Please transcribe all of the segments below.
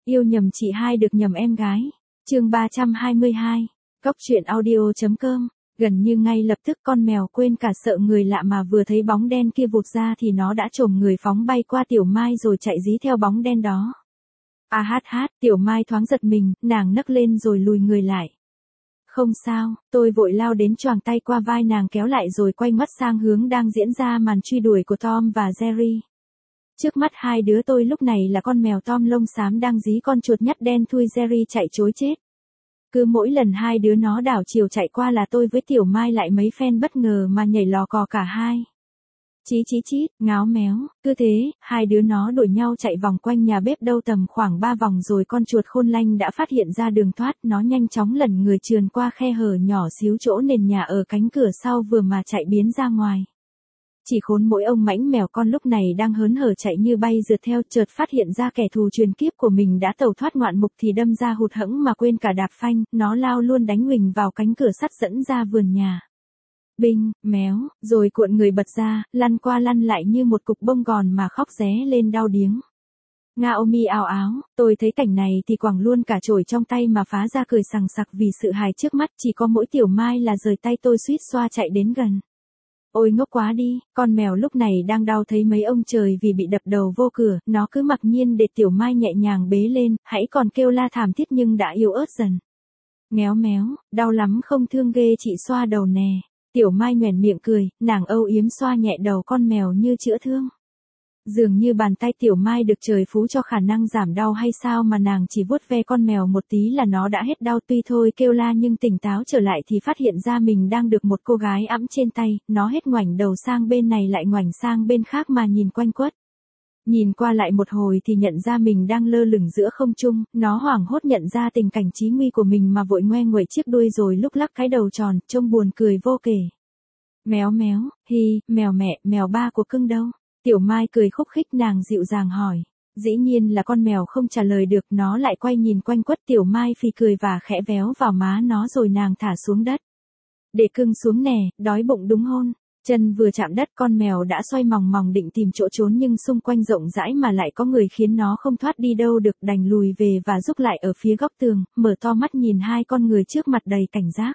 Yêu nhầm chị hai được nhầm em gái. Chương 322. Cóc truyện audio.com. Gần như ngay lập tức con mèo quên cả sợ người lạ mà vừa thấy bóng đen kia vụt ra thì nó đã chồm người phóng bay qua Tiểu Mai rồi chạy dí theo bóng đen đó. A hát hát, Tiểu Mai thoáng giật mình, nàng nấc lên rồi lùi người lại. Không sao, tôi vội lao đến choàng tay qua vai nàng kéo lại rồi quay mắt sang hướng đang diễn ra màn truy đuổi của Tom và Jerry. Trước mắt hai đứa tôi lúc này là con mèo Tom lông xám đang dí con chuột nhắt đen thui Jerry chạy trối chết. Cứ mỗi lần hai đứa nó đảo chiều chạy qua là tôi với Tiểu Mai lại mấy phen bất ngờ mà nhảy lò cò cả hai. Chí chí chít, ngáo méo, cứ thế, hai đứa nó đuổi nhau chạy vòng quanh nhà bếp đâu tầm khoảng 3 vòng rồi con chuột khôn lanh đã phát hiện ra đường thoát, nó nhanh chóng lẩn người trườn qua khe hở nhỏ xíu chỗ nền nhà ở cánh cửa sau vừa mà chạy biến ra ngoài. Chỉ khốn mỗi ông mãnh mèo con lúc này đang hớn hở chạy như bay rượt theo, chợt phát hiện ra kẻ thù truyền kiếp của mình đã tẩu thoát ngoạn mục thì đâm ra hụt hẫng mà quên cả đạp phanh, nó lao luôn đánh huỳnh vào cánh cửa sắt dẫn ra vườn nhà. Binh, méo, rồi cuộn người bật ra, lăn qua lăn lại như một cục bông gòn mà khóc ré lên đau điếng. Naomi ào áo, tôi thấy cảnh này thì quẳng luôn cả chổi trong tay mà phá ra cười sằng sặc vì sự hài trước mắt, chỉ có mỗi Tiểu Mai là rời tay tôi suýt xoa chạy đến gần. Ôi ngốc quá đi, con mèo lúc này đang đau thấy mấy ông trời vì bị đập đầu vô cửa, nó cứ mặc nhiên để Tiểu Mai nhẹ nhàng bế lên, hãy còn kêu la thảm thiết nhưng đã yếu ớt dần. Méo méo, đau lắm không thương ghê chị xoa đầu nè. Tiểu Mai nhoẻn miệng cười, nàng âu yếm xoa nhẹ đầu con mèo như chữa thương. Dường như bàn tay Tiểu Mai được trời phú cho khả năng giảm đau hay sao mà nàng chỉ vuốt ve con mèo một tí là nó đã hết đau, tuy thôi kêu la nhưng tỉnh táo trở lại thì phát hiện ra mình đang được một cô gái ẵm trên tay, nó hết ngoảnh đầu sang bên này lại ngoảnh sang bên khác mà nhìn quanh quất. Nhìn qua lại một hồi thì nhận ra mình đang lơ lửng giữa không trung, nó hoảng hốt nhận ra tình cảnh chí nguy của mình mà vội ngoe nguậy chiếc đuôi rồi lúc lắc cái đầu tròn, trông buồn cười vô kể. Méo méo, hi, mèo mẹ, mèo ba của cưng đâu? Tiểu Mai cười khúc khích, nàng dịu dàng hỏi. Dĩ nhiên là con mèo không trả lời được, nó lại quay nhìn quanh quất. Tiểu Mai phì cười và khẽ véo vào má nó rồi nàng thả xuống đất. Để cưng xuống nè, đói bụng đúng hôn. Chân vừa chạm đất con mèo đã xoay mòng mòng định tìm chỗ trốn nhưng xung quanh rộng rãi mà lại có người khiến nó không thoát đi đâu được, đành lùi về và rúc lại ở phía góc tường, mở to mắt nhìn hai con người trước mặt đầy cảnh giác.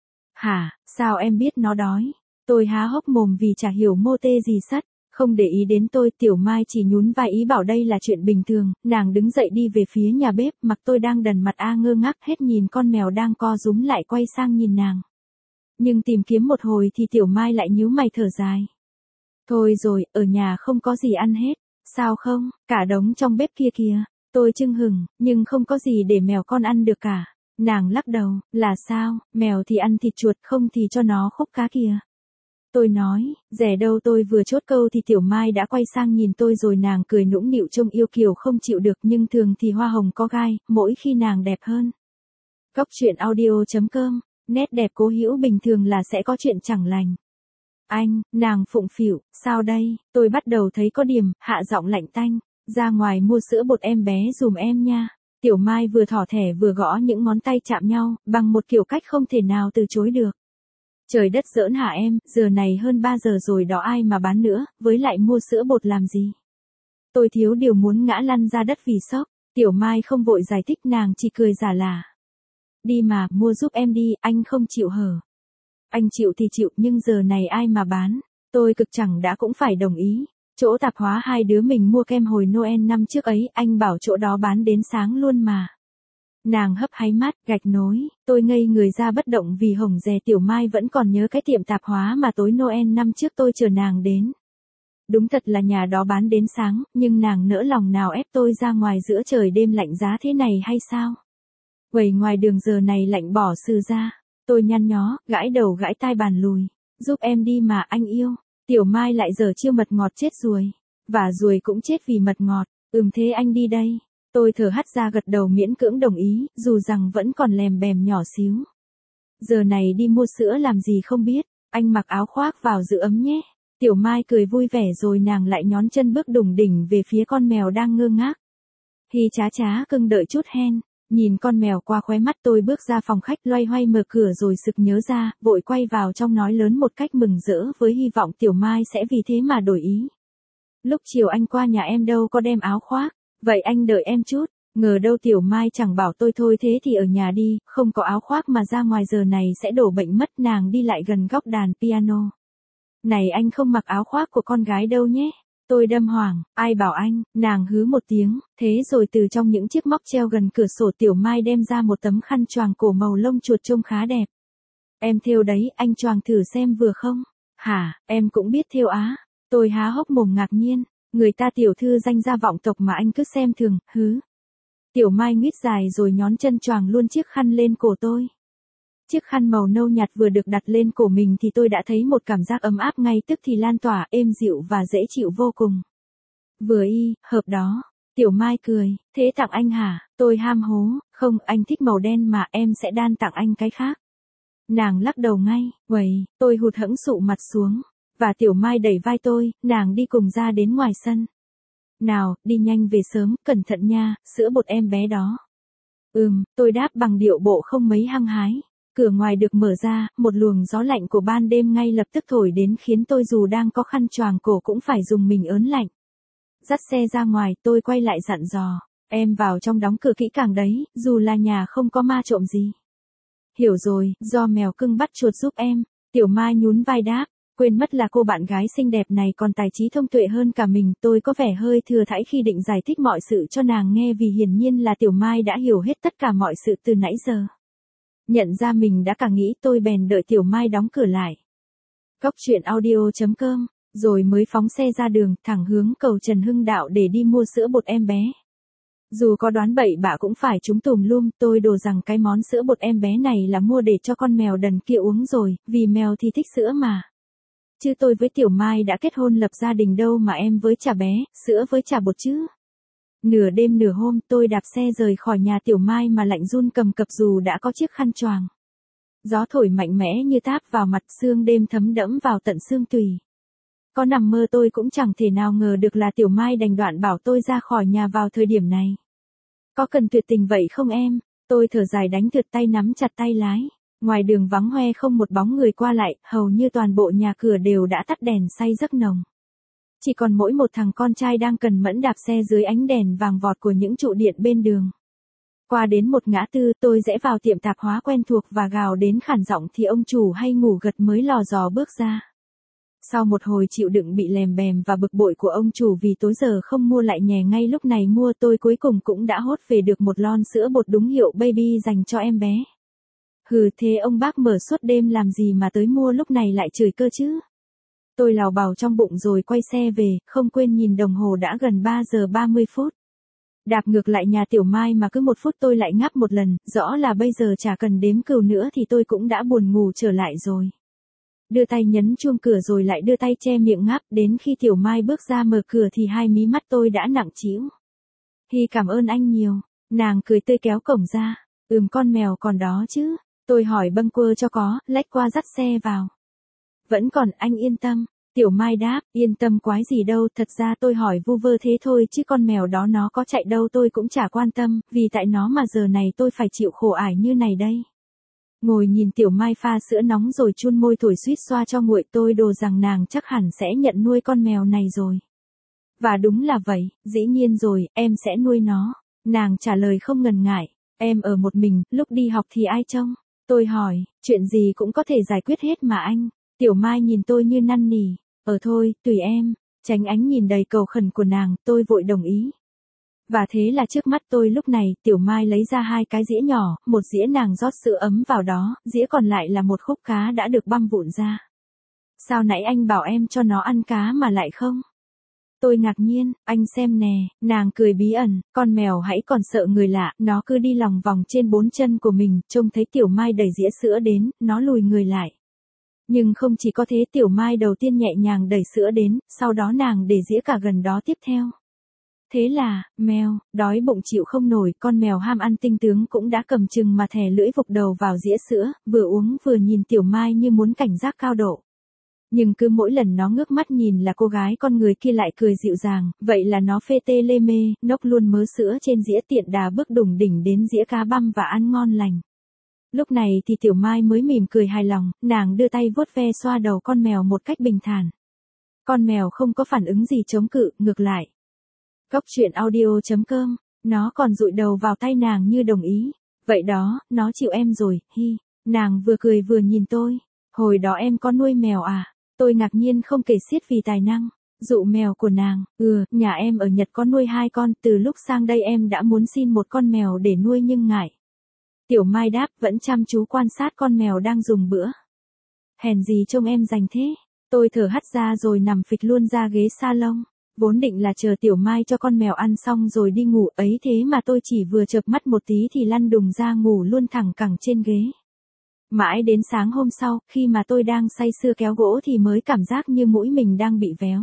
Hả, sao em biết nó đói? Tôi há hốc mồm vì chả hiểu mô tê gì sắt. Không để ý đến tôi, Tiểu Mai chỉ nhún vai ý bảo đây là chuyện bình thường, nàng đứng dậy đi về phía nhà bếp, mặc tôi đang đần mặt ngơ ngác hết nhìn con mèo đang co rúm lại quay sang nhìn nàng. Nhưng tìm kiếm một hồi thì Tiểu Mai lại nhíu mày thở dài. Thôi rồi, ở nhà không có gì ăn hết. Sao không, cả đống trong bếp kia kìa. Tôi chưng hửng, nhưng không có gì để mèo con ăn được cả. Nàng lắc đầu, là sao, mèo thì ăn thịt chuột không thì cho nó khúc cá kìa. Tôi nói, rẻ đâu. Tôi vừa chốt câu thì Tiểu Mai đã quay sang nhìn tôi rồi nàng cười nũng nịu trông yêu kiều không chịu được, nhưng thường thì hoa hồng có gai, mỗi khi nàng đẹp hơn. Cóc truyện audio.com. Nét đẹp cố hữu bình thường là sẽ có chuyện chẳng lành. Anh, nàng phụng phịu, sao đây? Tôi bắt đầu thấy có điểm, hạ giọng lạnh tanh. Ra ngoài mua sữa bột em bé dùm em nha. Tiểu Mai vừa thỏ thẻ vừa gõ những ngón tay chạm nhau, bằng một kiểu cách không thể nào từ chối được. Trời đất giỡn hả em, giờ này hơn 3 giờ rồi đó, ai mà bán nữa, với lại mua sữa bột làm gì? Tôi thiếu điều muốn ngã lăn ra đất vì sốc. Tiểu Mai không vội giải thích, nàng chỉ cười giả lả. Đi mà, mua giúp em đi, anh không chịu hở. Anh chịu thì chịu, nhưng giờ này ai mà bán? Tôi cực chẳng đã cũng phải đồng ý. Chỗ tạp hóa hai đứa mình mua kem hồi Noel năm trước ấy, anh bảo chỗ đó bán đến sáng luôn mà. Nàng hấp háy mắt, gạch nối, tôi ngây người ra bất động vì hổng dè Tiểu Mai vẫn còn nhớ cái tiệm tạp hóa mà tối Noel năm trước tôi chờ nàng đến. Đúng thật là nhà đó bán đến sáng, nhưng nàng nỡ lòng nào ép tôi ra ngoài giữa trời đêm lạnh giá thế này hay sao? Quầy ngoài đường giờ này lạnh bỏ xừ ra. Tôi nhăn nhó, gãi đầu gãi tai bàn lùi. Giúp em đi mà anh yêu. Tiểu Mai lại giở chiêu mật ngọt chết ruồi. Và ruồi cũng chết vì mật ngọt. Thế anh đi đây. Tôi thở hắt ra gật đầu miễn cưỡng đồng ý, dù rằng vẫn còn lèm bèm nhỏ xíu. Giờ này đi mua sữa làm gì không biết. Anh mặc áo khoác vào giữ ấm nhé. Tiểu Mai cười vui vẻ rồi nàng lại nhón chân bước đùng đỉnh về phía con mèo đang ngơ ngác. Hi chá chá cưng đợi chút hen. Nhìn con mèo qua khóe mắt tôi bước ra phòng khách loay hoay mở cửa rồi sực nhớ ra, vội quay vào trong nói lớn một cách mừng rỡ với hy vọng Tiểu Mai sẽ vì thế mà đổi ý. Lúc chiều anh qua nhà em đâu có đem áo khoác, vậy anh đợi em chút. Ngờ đâu Tiểu Mai chẳng bảo tôi thôi thế thì ở nhà đi, không có áo khoác mà ra ngoài giờ này sẽ đổ bệnh mất. Nàng đi lại gần góc đàn piano. Này anh không mặc áo khoác của con gái đâu nhé. Tôi đâm hoảng, ai bảo anh, nàng hứ một tiếng, thế rồi từ trong những chiếc móc treo gần cửa sổ Tiểu Mai đem ra một tấm khăn choàng cổ màu lông chuột trông khá đẹp. Em thêu đấy, anh choàng thử xem vừa không? Hả, em cũng biết thêu á? Tôi há hốc mồm ngạc nhiên, người ta tiểu thư danh gia vọng tộc mà anh cứ xem thường, hứ. Tiểu Mai nguyết dài rồi nhón chân choàng luôn chiếc khăn lên cổ tôi. Chiếc khăn màu nâu nhạt vừa được đặt lên cổ mình thì tôi đã thấy một cảm giác ấm áp ngay tức thì lan tỏa, êm dịu và dễ chịu vô cùng. Vừa y, hợp đó. Tiểu Mai cười, thế tặng anh hả? Tôi ham hố, không, anh thích màu đen mà, em sẽ đan tặng anh cái khác. Nàng lắc đầu ngay, uầy, tôi hụt hẫng sụ mặt xuống. Và Tiểu Mai đẩy vai tôi, nàng đi cùng ra đến ngoài sân. Nào, đi nhanh về sớm, cẩn thận nha, sữa bột em bé đó. Tôi đáp bằng điệu bộ không mấy hăng hái. Cửa ngoài được mở ra, một luồng gió lạnh của ban đêm ngay lập tức thổi đến khiến tôi dù đang có khăn choàng cổ cũng phải dùng mình ớn lạnh. Dắt xe ra ngoài, tôi quay lại dặn dò, em vào trong đóng cửa kỹ càng đấy, dù là nhà không có ma trộm gì. Hiểu rồi, do mèo cưng bắt chuột giúp em. Tiểu Mai nhún vai đáp, quên mất là cô bạn gái xinh đẹp này còn tài trí thông tuệ hơn cả mình. Tôi có vẻ hơi thừa thãi khi định giải thích mọi sự cho nàng nghe vì hiển nhiên là Tiểu Mai đã hiểu hết tất cả mọi sự từ nãy giờ. Nhận ra mình đã cả nghĩ, tôi bèn đợi Tiểu Mai đóng cửa lại. Cóc truyện audio.com, rồi mới phóng xe ra đường, thẳng hướng cầu Trần Hưng Đạo để đi mua sữa bột em bé. Dù có đoán bậy bạ cũng phải trúng tùm lum, tôi đồ rằng cái món sữa bột em bé này là mua để cho con mèo đần kia uống rồi, vì mèo thì thích sữa mà. Chứ tôi với Tiểu Mai đã kết hôn lập gia đình đâu mà em với chả bé, sữa với chả bột chứ. Nửa đêm nửa hôm tôi đạp xe rời khỏi nhà Tiểu Mai mà lạnh run cầm cập dù đã có chiếc khăn choàng. Gió thổi mạnh mẽ như táp vào mặt, sương đêm thấm đẫm vào tận xương tủy. Có nằm mơ tôi cũng chẳng thể nào ngờ được là Tiểu Mai đành đoạn bảo tôi ra khỏi nhà vào thời điểm này. Có cần tuyệt tình vậy không em? Tôi thở dài đánh thượt tay nắm chặt tay lái. Ngoài đường vắng hoe không một bóng người qua lại, hầu như toàn bộ nhà cửa đều đã tắt đèn say giấc nồng. Chỉ còn mỗi một thằng con trai đang cần mẫn đạp xe dưới ánh đèn vàng vọt của những trụ điện bên đường. Qua đến một ngã tư, tôi rẽ vào tiệm tạp hóa quen thuộc và gào đến khản giọng thì ông chủ hay ngủ gật mới lò dò bước ra. Sau một hồi chịu đựng bị lèm bèm và bực bội của ông chủ vì tối giờ không mua lại nhè ngay lúc này mua, tôi cuối cùng cũng đã hốt về được một lon sữa bột đúng hiệu baby dành cho em bé. Hừ, thế ông bác mở suốt đêm làm gì mà tới mua lúc này lại chửi cơ chứ? Tôi lào bào trong bụng rồi quay xe về, không quên nhìn đồng hồ đã gần 3 giờ 30 phút. Đạp ngược lại nhà Tiểu Mai mà cứ 1 phút tôi lại ngáp một lần, rõ là bây giờ chả cần đếm cừu nữa thì tôi cũng đã buồn ngủ trở lại rồi. Đưa tay nhấn chuông cửa rồi lại đưa tay che miệng ngáp, đến khi Tiểu Mai bước ra mở cửa thì hai mí mắt tôi đã nặng trĩu. Hi, cảm ơn anh nhiều. Nàng cười tươi kéo cổng ra. Con mèo còn đó chứ? Tôi hỏi bâng quơ cho có, lách qua dắt xe vào. Vẫn còn, anh yên tâm. Tiểu Mai đáp, yên tâm quái gì đâu, thật ra tôi hỏi vu vơ thế thôi chứ con mèo đó nó có chạy đâu tôi cũng chả quan tâm, vì tại nó mà giờ này tôi phải chịu khổ ải như này đây. Ngồi nhìn Tiểu Mai pha sữa nóng rồi chun môi thổi suýt xoa cho nguội, tôi đồ rằng nàng chắc hẳn sẽ nhận nuôi con mèo này rồi. Và đúng là vậy, dĩ nhiên rồi, em sẽ nuôi nó. Nàng trả lời không ngần ngại, em ở một mình, lúc đi học thì ai trông? Tôi hỏi, chuyện gì cũng có thể giải quyết hết mà anh. Tiểu Mai nhìn tôi như năn nỉ, thôi, tùy em. Tránh ánh nhìn đầy cầu khẩn của nàng, tôi vội đồng ý. Và thế là trước mắt tôi lúc này, Tiểu Mai lấy ra 2 cái dĩa nhỏ, một dĩa nàng rót sữa ấm vào đó, dĩa còn lại là một khúc cá đã được băm vụn ra. Sao nãy anh bảo em cho nó ăn cá mà lại không? Tôi ngạc nhiên, anh xem nè, nàng cười bí ẩn, con mèo hãy còn sợ người lạ, nó cứ đi lòng vòng trên 4 chân của mình, trông thấy Tiểu Mai đẩy dĩa sữa đến, nó lùi người lại. Nhưng không chỉ có thế, Tiểu Mai đầu tiên nhẹ nhàng đẩy sữa đến, sau đó nàng để dĩa cả gần đó tiếp theo. Thế là, mèo, đói bụng chịu không nổi, con mèo ham ăn tinh tướng cũng đã cầm chừng mà thè lưỡi vục đầu vào dĩa sữa, vừa uống vừa nhìn Tiểu Mai như muốn cảnh giác cao độ. Nhưng cứ mỗi lần nó ngước mắt nhìn là cô gái con người kia lại cười dịu dàng, vậy là nó phê tê lê mê, nốc luôn mớ sữa trên dĩa tiện đà bước đùng đỉnh đến dĩa cá băm và ăn ngon lành. Lúc này thì Tiểu Mai mới mỉm cười hài lòng, nàng đưa tay vuốt ve xoa đầu con mèo một cách bình thản. Con mèo không có phản ứng gì chống cự, ngược lại. Cóc truyện audio.com Nó còn dụi đầu vào tay nàng như đồng ý. Vậy đó, nó chịu em rồi, hi. Nàng vừa cười vừa nhìn tôi. Hồi đó em có nuôi mèo à? Tôi ngạc nhiên không kể xiết vì tài năng dụ mèo của nàng. Nhà em ở Nhật có nuôi 2 con, từ lúc sang đây em đã muốn xin một con mèo để nuôi nhưng ngại. Tiểu Mai đáp, vẫn chăm chú quan sát con mèo đang dùng bữa. Hèn gì trông em rành thế. Tôi thở hắt ra rồi nằm phịch luôn ra ghế salon. Vốn định là chờ Tiểu Mai cho con mèo ăn xong rồi đi ngủ ấy, thế mà tôi chỉ vừa chợp mắt một tí thì lăn đùng ra ngủ luôn thẳng cẳng trên ghế. Mãi đến sáng hôm sau, khi mà tôi đang say sưa kéo gỗ thì mới cảm giác như mũi mình đang bị véo.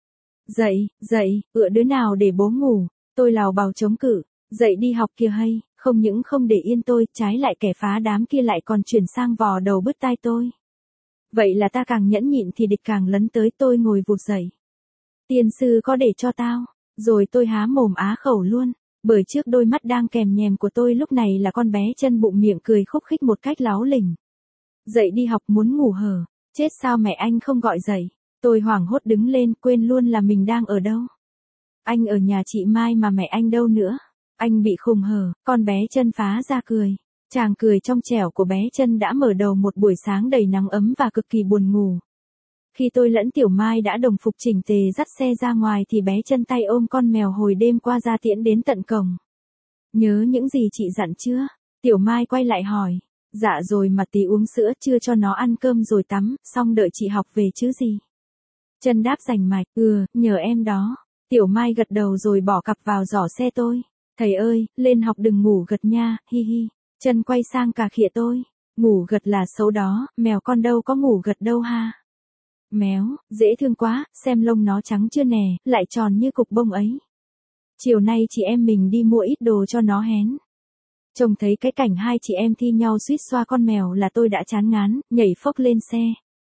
Dậy, đứa nào để bố ngủ. Tôi lào bào chống cự. Dậy đi học kìa hay. Không những không để yên tôi, trái lại kẻ phá đám kia lại còn chuyển sang vò đầu bứt tai tôi. Vậy là ta càng nhẫn nhịn thì địch càng lấn tới. Tôi ngồi vụt dậy. Tiên sư có để cho tao. Rồi tôi há mồm á khẩu luôn. Bởi trước đôi mắt đang kèm nhèm của tôi lúc này là con bé chân bụng miệng cười khúc khích một cách láo lỉnh. Dậy đi học muốn ngủ hở. Chết sao mẹ anh không gọi dậy. Tôi hoảng hốt đứng lên, quên luôn là mình đang ở đâu. Anh ở nhà chị Mai mà mẹ anh đâu nữa. Anh bị khùng hở. Con bé chân phá ra cười. Chàng cười trong trẻo của bé chân đã mở đầu một buổi sáng đầy nắng ấm và cực kỳ buồn ngủ. Khi tôi lẫn Tiểu Mai đã đồng phục chỉnh tề dắt xe ra ngoài thì bé chân tay ôm con mèo hồi đêm qua ra tiễn đến tận cổng. Nhớ những gì chị dặn chưa? Tiểu Mai quay lại hỏi. Dạ rồi mà tí uống sữa, chưa cho nó ăn cơm rồi tắm, xong đợi chị học về chứ gì. Chân đáp rành mạch. Nhờ em đó. Tiểu Mai gật đầu rồi bỏ cặp vào giỏ xe tôi. Thầy ơi, lên học đừng ngủ gật nha, hi hi. Chân quay sang cà khịa tôi. Ngủ gật là xấu đó, mèo con đâu có ngủ gật đâu ha. Méo, dễ thương quá, xem lông nó trắng chưa nè, lại tròn như cục bông ấy. Chiều nay chị em mình đi mua ít đồ cho nó hén. Trông thấy cái cảnh hai chị em thi nhau suýt xoa con mèo là tôi đã chán ngán, nhảy phốc lên xe.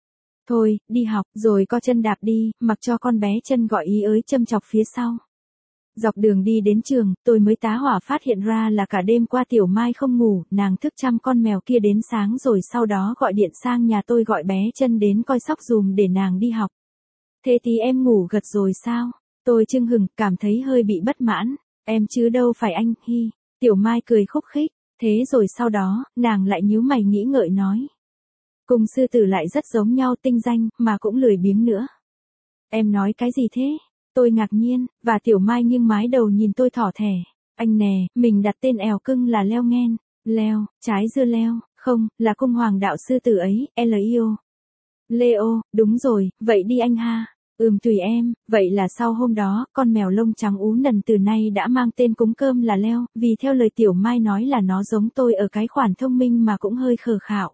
Thôi, đi học, rồi co chân đạp đi, mặc cho con bé chân gọi ý ới châm chọc phía sau. Dọc đường đi đến trường, tôi mới tá hỏa phát hiện ra là cả đêm qua Tiểu Mai không ngủ, nàng thức chăm con mèo kia đến sáng rồi sau đó gọi điện sang nhà tôi gọi bé chân đến coi sóc giùm để nàng đi học. Thế tí em ngủ gật rồi sao? Tôi chưng hừng, cảm thấy hơi bị bất mãn. Em chứ đâu phải anh, hi. Tiểu Mai cười khúc khích. Thế rồi sau đó, nàng lại nhíu mày nghĩ ngợi nói. Cùng sư tử lại rất giống nhau, tinh danh, mà cũng lười biếng nữa. Em nói cái gì thế? Tôi ngạc nhiên, và Tiểu Mai nghiêng mái đầu nhìn tôi thỏ thẻ. Anh nè, mình đặt tên èo cưng là Leo Ngen. Leo, trái dưa leo, không, là cung hoàng đạo sư tử ấy, Lio. Leo, đúng rồi, vậy đi anh ha. Tùy em. Vậy là sau hôm đó, con mèo lông trắng ú nần từ nay đã mang tên cúng cơm là Leo, vì theo lời Tiểu Mai nói là nó giống tôi ở cái khoản thông minh mà cũng hơi khờ khạo.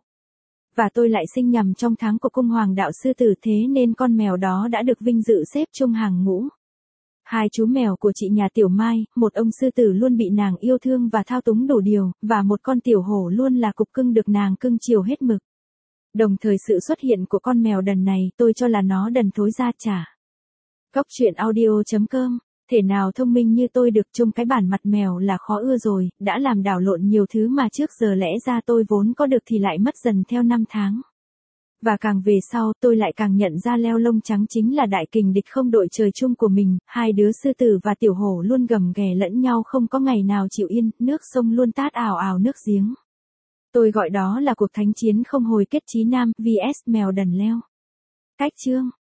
Và tôi lại sinh nhầm trong tháng của cung hoàng đạo sư tử, thế nên con mèo đó đã được vinh dự xếp chung hàng ngũ. Hai chú mèo của chị nhà Tiểu Mai, một ông sư tử luôn bị nàng yêu thương và thao túng đủ điều, và một con tiểu hổ luôn là cục cưng được nàng cưng chiều hết mực. Đồng thời sự xuất hiện của con mèo đần này tôi cho là nó đần thối ra chả. Góc truyện audio.com. Thể nào thông minh như tôi được trông cái bản mặt mèo là khó ưa rồi, đã làm đảo lộn nhiều thứ mà trước giờ lẽ ra tôi vốn có được thì lại mất dần theo năm tháng. Và càng về sau tôi lại càng nhận ra Leo lông trắng chính là đại kình địch không đội trời chung của mình, hai đứa sư tử và tiểu hổ luôn gầm ghè lẫn nhau không có ngày nào chịu yên, nước sông luôn tát ào ào nước giếng. Tôi gọi đó là cuộc thánh chiến không hồi kết chí nam vs mèo đần Leo. Cách chương